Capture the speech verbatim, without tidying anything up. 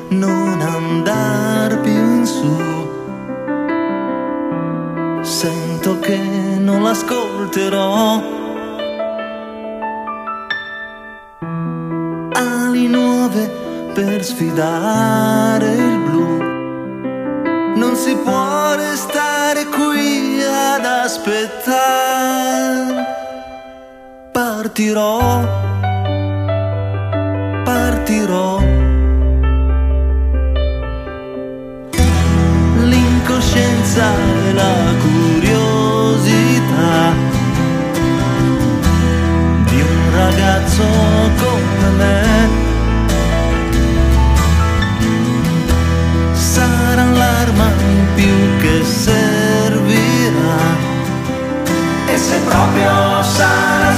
non andar più in su. Sento che non l'ascolterò. Ali nuove per sfidare il blu. Non si può restare qui ad aspettare. Partirò, partirò. L'incoscienza e la curiosità di un ragazzo come me sarà l'arma in più che servirà. E se proprio sarà